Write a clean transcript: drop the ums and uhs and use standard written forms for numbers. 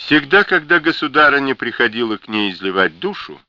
Всегда, когда государыня приходила к ней изливать душу,